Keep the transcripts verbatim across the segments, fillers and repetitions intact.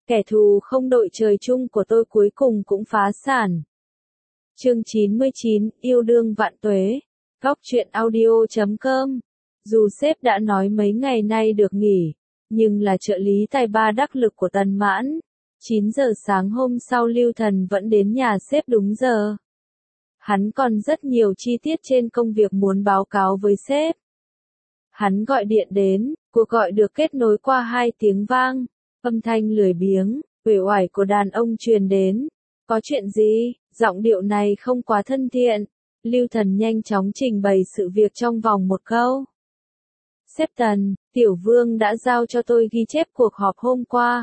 Kẻ thù không đội trời chung của tôi cuối cùng cũng phá sản. Chương chín mươi chín, yêu đương vạn tuế. Góc truyện audio chấm com. Dù sếp đã nói mấy ngày nay được nghỉ, nhưng là trợ lý tài ba đắc lực của Tần Mãn. chín giờ sáng hôm sau Lưu Thần vẫn đến nhà sếp đúng giờ. Hắn còn rất nhiều chi tiết trên công việc muốn báo cáo với sếp. Hắn gọi điện đến, cuộc gọi được kết nối qua hai tiếng vang, âm thanh lười biếng, uể oải của đàn ông truyền đến. Có chuyện gì? Giọng điệu này không quá thân thiện. Lưu Thần nhanh chóng trình bày sự việc trong vòng một câu. Sếp Tần, Tiểu Vương đã giao cho tôi ghi chép cuộc họp hôm qua.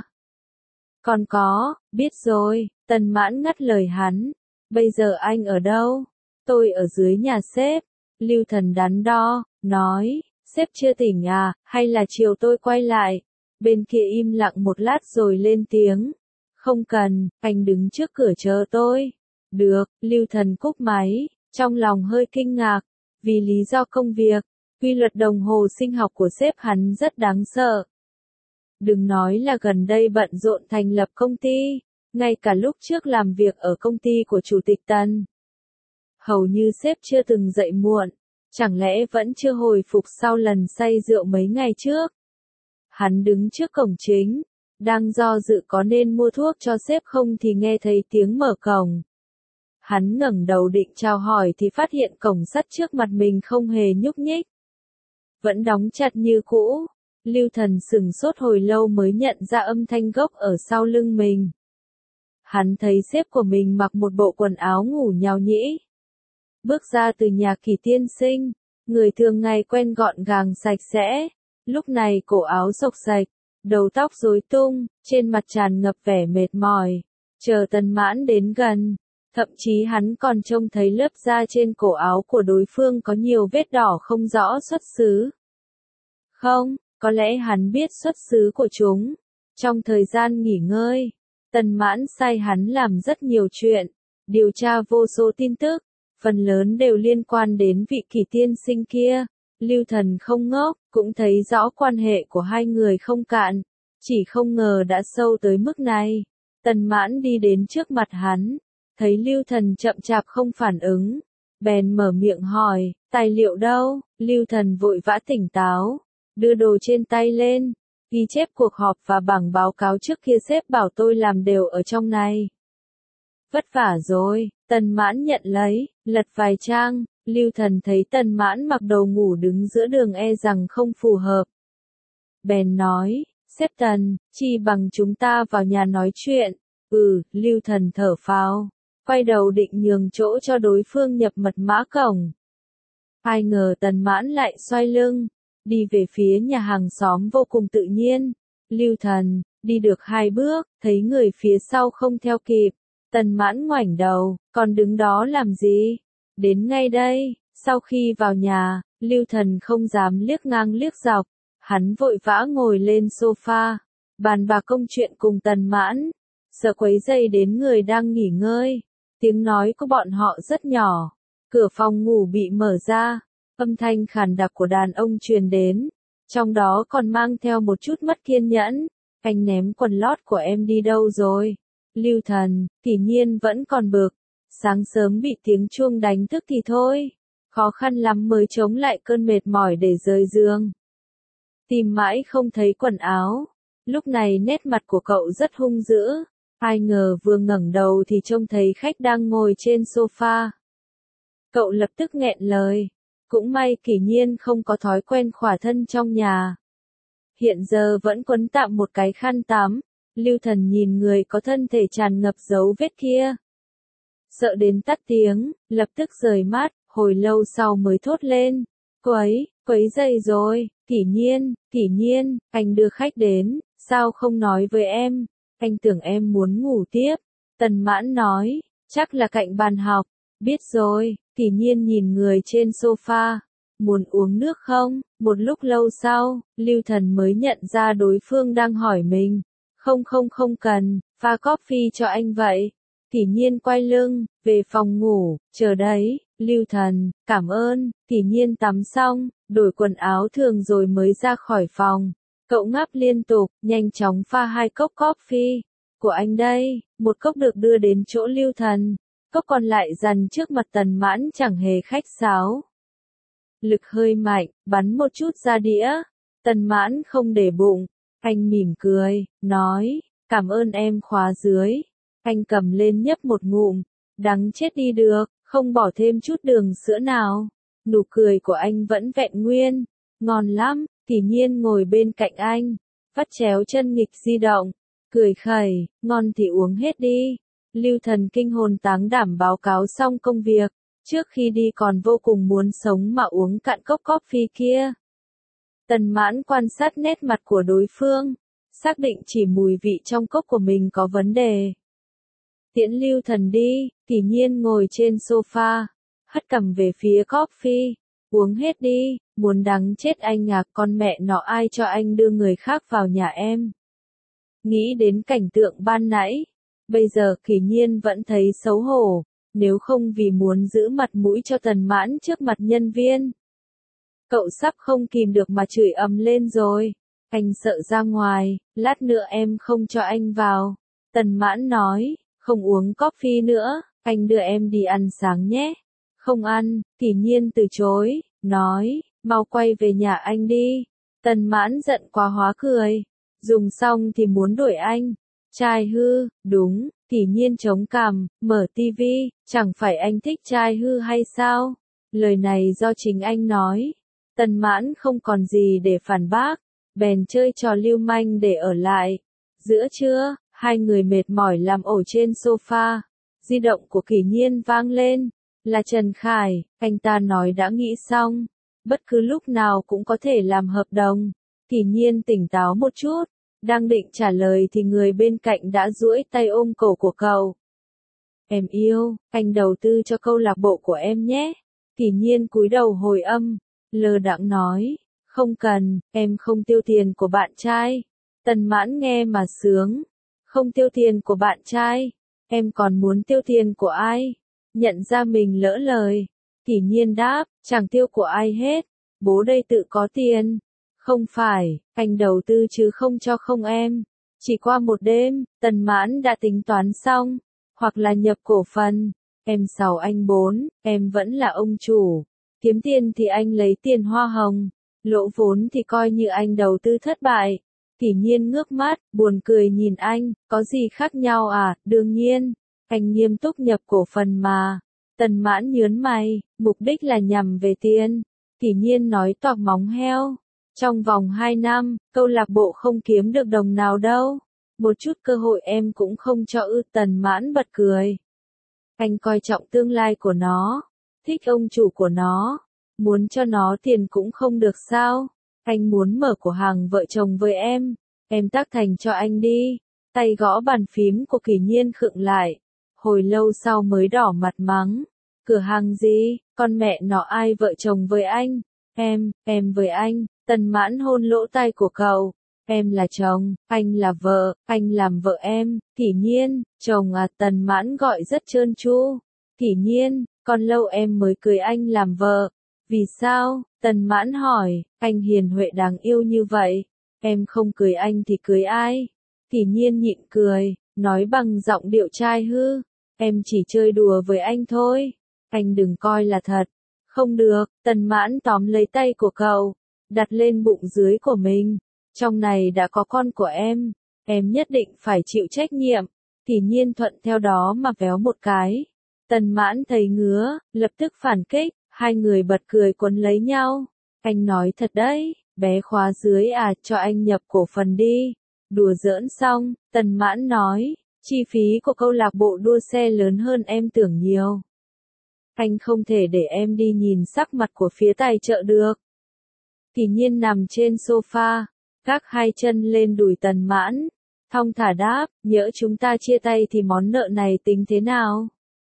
Còn có, biết rồi, Tần Mãn ngắt lời hắn. Bây giờ anh ở đâu? Tôi ở dưới nhà sếp. Lưu Thần đắn đo, nói, sếp chưa tỉnh à, hay là chiều tôi quay lại? Bên kia im lặng một lát rồi lên tiếng. Không cần, anh đứng trước cửa chờ tôi. Được, Lưu Thần cúp máy, trong lòng hơi kinh ngạc, vì lý do công việc, quy luật đồng hồ sinh học của sếp hắn rất đáng sợ. Đừng nói là gần đây bận rộn thành lập công ty, ngay cả lúc trước làm việc ở công ty của Chủ tịch Tần. Hầu như sếp chưa từng dậy muộn, chẳng lẽ vẫn chưa hồi phục sau lần say rượu mấy ngày trước. Hắn đứng trước cổng chính, đang do dự có nên mua thuốc cho sếp không thì nghe thấy tiếng mở cổng. Hắn ngẩng đầu định chào hỏi thì phát hiện cổng sắt trước mặt mình không hề nhúc nhích. Vẫn đóng chặt như cũ. Lưu Thần sửng sốt hồi lâu mới nhận ra âm thanh gốc ở sau lưng mình. Hắn thấy sếp của mình mặc một bộ quần áo ngủ nhào nhĩ. Bước ra từ nhà Kỳ tiên sinh, người thường ngày quen gọn gàng sạch sẽ. Lúc này cổ áo xộc xạch, đầu tóc rối tung, trên mặt tràn ngập vẻ mệt mỏi. Chờ Tần Mãn đến gần, thậm chí hắn còn trông thấy lớp da trên cổ áo của đối phương có nhiều vết đỏ không rõ xuất xứ. Không, có lẽ hắn biết xuất xứ của chúng. Trong thời gian nghỉ ngơi, Tần Mãn sai hắn làm rất nhiều chuyện, điều tra vô số tin tức, phần lớn đều liên quan đến vị Kỳ tiên sinh kia. Lưu Thần không ngốc, cũng thấy rõ quan hệ của hai người không cạn, chỉ không ngờ đã sâu tới mức này. Tần Mãn đi đến trước mặt hắn, thấy Lưu Thần chậm chạp không phản ứng, bèn mở miệng hỏi, tài liệu đâu? Lưu Thần vội vã tỉnh táo, đưa đồ trên tay lên, ghi chép cuộc họp và bảng báo cáo trước kia sếp bảo tôi làm đều ở trong này. Vất vả rồi, Tần Mãn nhận lấy, lật vài trang. Lưu Thần thấy Tần Mãn mặc đồ ngủ đứng giữa đường e rằng không phù hợp. Bèn nói, sếp Tần, chi bằng chúng ta vào nhà nói chuyện. Ừ, Lưu Thần thở phào, quay đầu định nhường chỗ cho đối phương nhập mật mã cổng. Ai ngờ Tần Mãn lại xoay lưng, đi về phía nhà hàng xóm vô cùng tự nhiên. Lưu Thần, đi được hai bước, thấy người phía sau không theo kịp. Tần Mãn ngoảnh đầu, còn đứng đó làm gì? Đến ngay đây. Sau khi vào nhà, Lưu Thần không dám liếc ngang liếc dọc, hắn vội vã ngồi lên sofa, bàn bạc công chuyện cùng Tần Mãn, sợ quấy rầy đến người đang nghỉ ngơi. Tiếng nói của bọn họ rất nhỏ, cửa phòng ngủ bị mở ra, âm thanh khàn đặc của đàn ông truyền đến, trong đó còn mang theo một chút mất kiên nhẫn. Anh ném quần lót của em đi đâu rồi? Lưu Thần, Kỷ Nhiên vẫn còn bực. Sáng sớm bị tiếng chuông đánh thức thì thôi, khó khăn lắm mới chống lại cơn mệt mỏi để rời giường. Tìm mãi không thấy quần áo, lúc này nét mặt của cậu rất hung dữ, ai ngờ vừa ngẩng đầu thì trông thấy khách đang ngồi trên sofa. Cậu lập tức nghẹn lời, cũng may Kỷ Nhiên không có thói quen khỏa thân trong nhà. Hiện giờ vẫn quấn tạm một cái khăn tắm. Lưu Thần nhìn người có thân thể tràn ngập dấu vết kia, sợ đến tắt tiếng, lập tức rời mắt, hồi lâu sau mới thốt lên, quấy, quấy rầy rồi. Kỷ Nhiên, Kỷ Nhiên, anh đưa khách đến, sao không nói với em, anh tưởng em muốn ngủ tiếp. Tần Mãn nói, chắc là cạnh bàn học, biết rồi. Kỷ Nhiên nhìn người trên sofa, muốn uống nước không? Một lúc lâu sau, Lưu Thần mới nhận ra đối phương đang hỏi mình, không không không cần, pha coffee cho anh vậy. Kỷ Nhiên quay lưng, về phòng ngủ, chờ đấy. Lưu Thần, cảm ơn. Kỷ Nhiên tắm xong, đổi quần áo thường rồi mới ra khỏi phòng. Cậu ngáp liên tục, nhanh chóng pha hai cốc coffee. của anh đây, một cốc được đưa đến chỗ Lưu Thần, cốc còn lại dằn trước mặt Tần Mãn chẳng hề khách sáo. Lực hơi mạnh, bắn một chút ra đĩa, Tần Mãn không để bụng, anh mỉm cười, nói, cảm ơn em khóa dưới, anh cầm lên nhấp một ngụm, đắng chết đi được, không bỏ thêm chút đường sữa nào, nụ cười của anh vẫn vẹn nguyên, ngon lắm, Kỷ Nhiên ngồi bên cạnh anh, vắt chéo chân nghịch di động, cười khẩy, ngon thì uống hết đi. Lưu Thần kinh hồn táng đảm báo cáo xong công việc, trước khi đi còn vô cùng muốn sống mà uống cạn cốc coffee kia. Tần Mãn quan sát nét mặt của đối phương, xác định chỉ mùi vị trong cốc của mình có vấn đề. Tiễn Lưu Thần đi, Kỷ Nhiên ngồi trên sofa, hất cằm về phía coffee, uống hết đi, muốn đắng chết anh à, con mẹ nọ ai cho anh đưa người khác vào nhà em. Nghĩ đến cảnh tượng ban nãy, bây giờ Kỷ Nhiên vẫn thấy xấu hổ, nếu không vì muốn giữ mặt mũi cho Tần Mãn trước mặt nhân viên. Cậu sắp không kìm được mà chửi ầm lên rồi, anh sợ ra ngoài, lát nữa em không cho anh vào. Tần Mãn nói, không uống coffee nữa, anh đưa em đi ăn sáng nhé. Không ăn, Kỷ Nhiên từ chối, nói, mau quay về nhà anh đi. Tần Mãn giận quá hóa cười, dùng xong thì muốn đuổi anh. Trai hư, đúng, Kỷ Nhiên chống cằm, mở tivi, chẳng phải anh thích trai hư hay sao? Lời này do chính anh nói. Tần Mãn không còn gì để phản bác, bèn chơi trò lưu manh để ở lại. Giữa trưa, hai người mệt mỏi làm ổ trên sofa. Di động của Kỷ Nhiên vang lên, là Trần Khải, anh ta nói đã nghĩ xong, bất cứ lúc nào cũng có thể làm hợp đồng. Kỷ Nhiên tỉnh táo một chút, đang định trả lời thì người bên cạnh đã duỗi tay ôm cổ của cậu. Em yêu, anh đầu tư cho câu lạc bộ của em nhé. Kỷ Nhiên cúi đầu hồi âm, lơ đãng nói, không cần, em không tiêu tiền của bạn trai. Tần Mãn nghe mà sướng, không tiêu tiền của bạn trai, em còn muốn tiêu tiền của ai? Nhận ra mình lỡ lời, Kỷ Nhiên đáp, chẳng tiêu của ai hết, bố đây tự có tiền. Không phải, anh đầu tư chứ không cho không em. Chỉ qua một đêm, Tần Mãn đã tính toán xong, hoặc là nhập cổ phần, em sáu anh bốn, em vẫn là ông chủ. Kiếm tiền thì anh lấy tiền hoa hồng, lỗ vốn thì coi như anh đầu tư thất bại. Kỷ Nhiên ngước mắt, buồn cười nhìn anh, có gì khác nhau à, đương nhiên, anh nghiêm túc nhập cổ phần mà. Tần Mãn nhớn mày, mục đích là nhằm về tiền. Kỷ Nhiên nói toạc móng heo. Trong vòng hai năm, câu lạc bộ không kiếm được đồng nào đâu. Một chút cơ hội em cũng không cho ư. Tần Mãn bật cười. Anh coi trọng tương lai của nó, thích ông chủ của nó, muốn cho nó tiền cũng không được sao. Anh muốn mở cửa hàng vợ chồng với em, em tác thành cho anh đi. Tay gõ bàn phím của Kỷ Nhiên khựng lại, hồi lâu sau mới đỏ mặt mắng. Cửa hàng gì, con mẹ nó ai vợ chồng với anh, em, em với anh. Tần Mãn hôn lỗ tai của cậu, em là chồng, anh là vợ, anh làm vợ em. Kỷ Nhiên, chồng à? Tần Mãn gọi rất trơn tru. Kỷ Nhiên, còn lâu em mới cưới anh làm vợ. Vì sao? Tần Mãn hỏi, anh hiền huệ đáng yêu như vậy, em không cưới anh thì cưới ai? Kỷ Nhiên nhịn cười, nói bằng giọng điệu trai hư, em chỉ chơi đùa với anh thôi, anh đừng coi là thật. Không được, Tần Mãn tóm lấy tay của cậu, đặt lên bụng dưới của mình, trong này đã có con của em, em nhất định phải chịu trách nhiệm. Kỷ Nhiên thuận theo đó mà véo một cái. Tần Mãn thấy ngứa, lập tức phản kích, hai người bật cười quấn lấy nhau. Anh nói thật đấy, bé khóa dưới à, cho anh nhập cổ phần đi. Đùa giỡn xong, Tần Mãn nói, chi phí của câu lạc bộ đua xe lớn hơn em tưởng nhiều. Anh không thể để em đi nhìn sắc mặt của phía tài trợ được. Kỷ Nhiên nằm trên sofa, gác hai chân lên đùi Tần Mãn, thong thả đáp, nhỡ chúng ta chia tay thì món nợ này tính thế nào?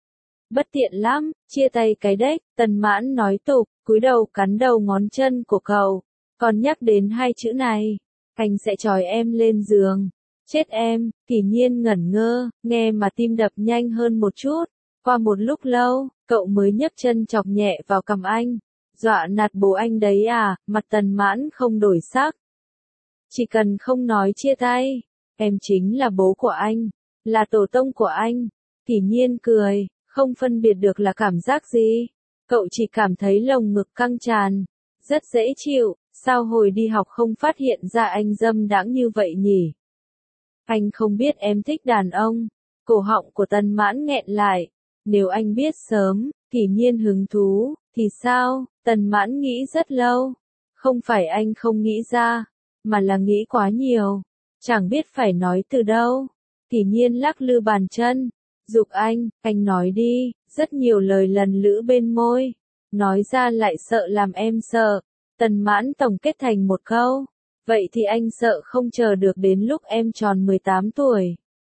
Bất tiện lắm, chia tay cái đếch. Tần Mãn nói tục, cúi đầu cắn đầu ngón chân của cậu, còn nhắc đến hai chữ này, anh sẽ trói em lên giường. Chết em. Kỷ Nhiên ngẩn ngơ, nghe mà tim đập nhanh hơn một chút. Qua một lúc lâu, cậu mới nhấc chân chọc nhẹ vào cằm anh. Dọa nạt bố anh đấy à? Mặt Tần Mãn không đổi sắc. Chỉ cần không nói chia tay, em chính là bố của anh. là tổ tông của anh. Kỷ Nhiên cười, không phân biệt được là cảm giác gì. Cậu chỉ cảm thấy lồng ngực căng tràn, rất dễ chịu, sao hồi đi học không phát hiện ra anh dâm đãng như vậy nhỉ? Anh không biết em thích đàn ông. Cổ họng của Tần Mãn nghẹn lại. Nếu anh biết sớm, Kỷ Nhiên hứng thú, thì sao? Tần Mãn nghĩ rất lâu. Không phải anh không nghĩ ra, mà là nghĩ quá nhiều. Chẳng biết phải nói từ đâu. Kỷ Nhiên lắc lư bàn chân. Giục anh, anh nói đi, rất nhiều lời lần lữ bên môi. Nói ra lại sợ làm em sợ. Tần Mãn tổng kết thành một câu. Vậy thì anh sợ không chờ được đến lúc em tròn mười tám tuổi.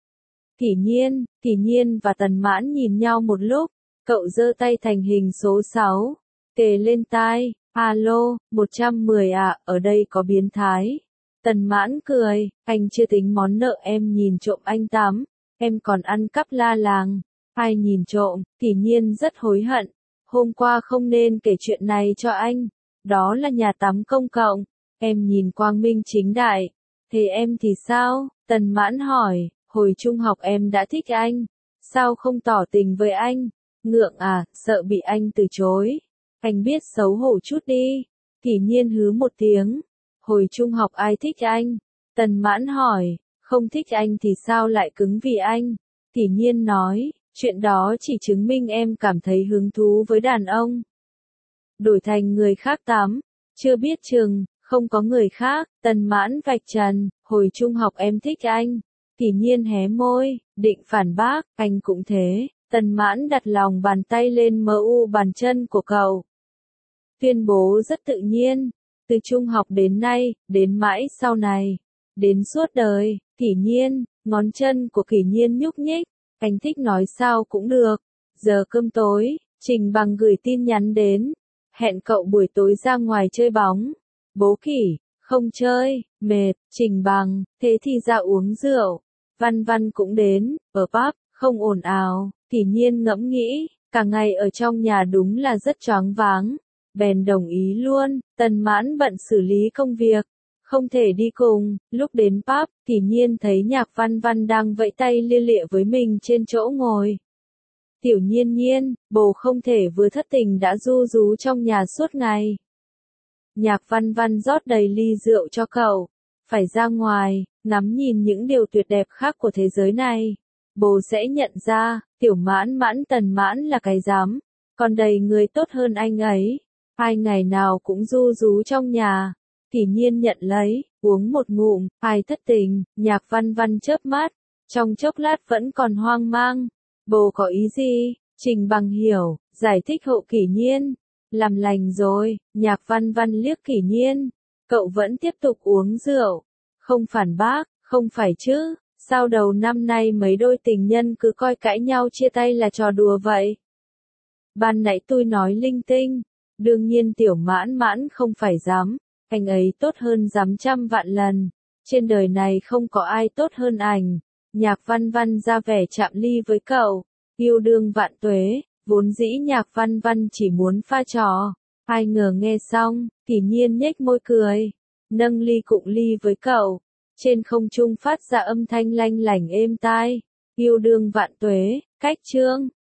Kỷ Nhiên, Kỷ Nhiên và Tần Mãn nhìn nhau một lúc. Cậu giơ tay thành hình số sáu. Kề lên tai, alo, một trăm mười ạ, à, ở đây có biến thái. Tần Mãn cười, anh chưa tính món nợ em nhìn trộm anh tắm. Em còn ăn cắp la làng. Ai nhìn trộm? Kỷ Nhiên rất hối hận. Hôm qua không nên kể chuyện này cho anh. Đó là nhà tắm công cộng. Em nhìn quang minh chính đại. Thế em thì sao? Tần Mãn hỏi, hồi trung học em đã thích anh. Sao không tỏ tình với anh? Ngượng à, sợ bị anh từ chối. Anh biết xấu hổ chút đi. Kỷ Nhiên hứ một tiếng. Hồi trung học ai thích anh? Tần Mãn hỏi, không thích anh thì sao lại cứng vì anh? Kỷ Nhiên nói, chuyện đó chỉ chứng minh em cảm thấy hứng thú với đàn ông. Đổi thành người khác tắm, chưa biết chừng, không có người khác. Tần Mãn vạch trần, hồi trung học em thích anh. Kỷ Nhiên hé môi, định phản bác, anh cũng thế. Tần Mãn đặt lòng bàn tay lên mờ u bàn chân của cậu. Tuyên bố rất tự nhiên, từ trung học đến nay, đến mãi sau này, đến suốt đời. Kỷ Nhiên, ngón chân của Kỷ Nhiên nhúc nhích, anh thích nói sao cũng được. Giờ cơm tối, Trình Bằng gửi tin nhắn đến, hẹn cậu buổi tối ra ngoài chơi bóng. Bố Kỷ, không chơi, mệt. Trình Bằng, thế thì ra uống rượu. Văn Văn cũng đến, ở pub, không ồn ào. Kỷ Nhiên ngẫm nghĩ, cả ngày ở trong nhà đúng là rất choáng váng. Bèn đồng ý luôn. Tần Mãn bận xử lý công việc, không thể đi cùng. Lúc đến pub, Kỷ Nhiên thấy Nhạc Văn Văn đang vẫy tay lia lịa với mình trên chỗ ngồi. Tiểu Nhiên Nhiên, bồ không thể vừa thất tình đã ru rú trong nhà suốt ngày. Nhạc Văn Văn rót đầy ly rượu cho cậu. Phải ra ngoài, ngắm nhìn những điều tuyệt đẹp khác của thế giới này. Bồ sẽ nhận ra, Tiểu Mãn Mãn Tần Mãn là cái dám. Còn đầy người tốt hơn anh ấy. Hai ngày nào cũng ru rú trong nhà. Kỷ Nhiên nhận lấy, uống một ngụm, ai thất tình. Nhạc Văn Văn chớp mắt, trong chốc lát vẫn còn hoang mang. Bồ có ý gì? Trình Bằng hiểu, giải thích hộ Kỷ Nhiên. Làm lành rồi. Nhạc Văn Văn liếc Kỷ Nhiên. Cậu vẫn tiếp tục uống rượu. Không phản bác, không phải chứ. Sao đầu năm nay mấy đôi tình nhân cứ coi cãi nhau chia tay là trò đùa vậy? Ban nãy tôi nói linh tinh. Đương nhiên Tiểu Mãn Mãn không phải dám. Anh ấy tốt hơn dám trăm vạn lần. Trên đời này không có ai tốt hơn anh. Nhạc Văn Văn ra vẻ chạm ly với cậu. Yêu đương vạn tuế. Vốn dĩ Nhạc Văn Văn chỉ muốn pha trò. Ai ngờ nghe xong, Kỷ Nhiên nhếch môi cười. Nâng ly cụng ly với cậu. Trên không trung phát ra âm thanh lanh lảnh êm tai. Yêu đương vạn tuế, cách chương.